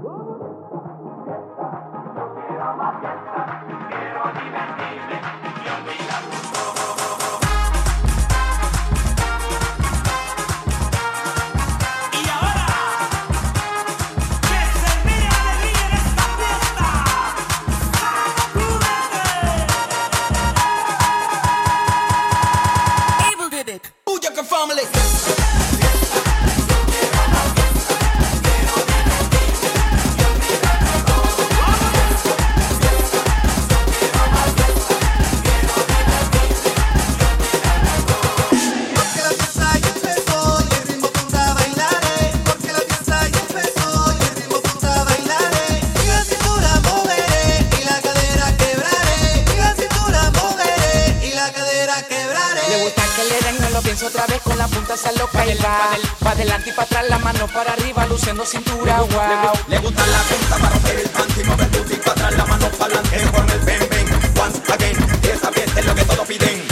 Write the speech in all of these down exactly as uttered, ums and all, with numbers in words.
Otra vez con la punta se aloca y va pa' adelante y pa' atrás, la mano para arriba, luciendo cintura, wow. Le, le gusta la punta para romper el panty, mover el booty pa' atrás, la mano para adelante, con el bang bang, once again, y esa fiesta es lo que todos piden.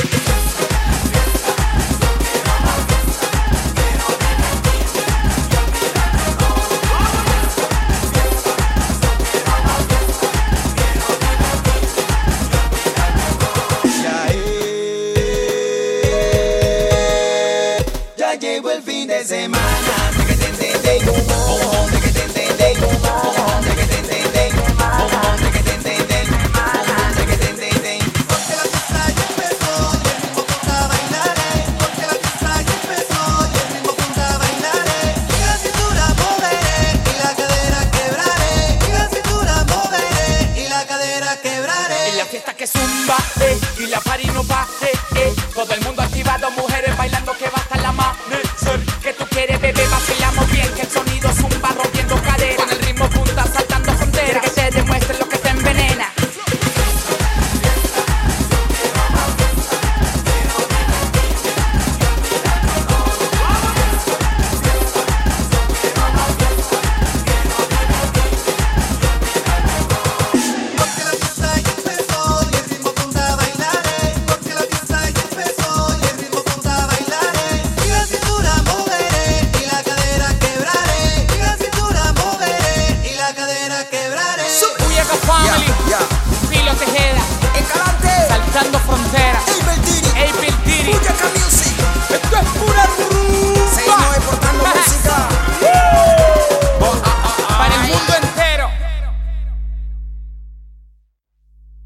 Llegó el fin de semana, de que te entiende, de que te entiende, de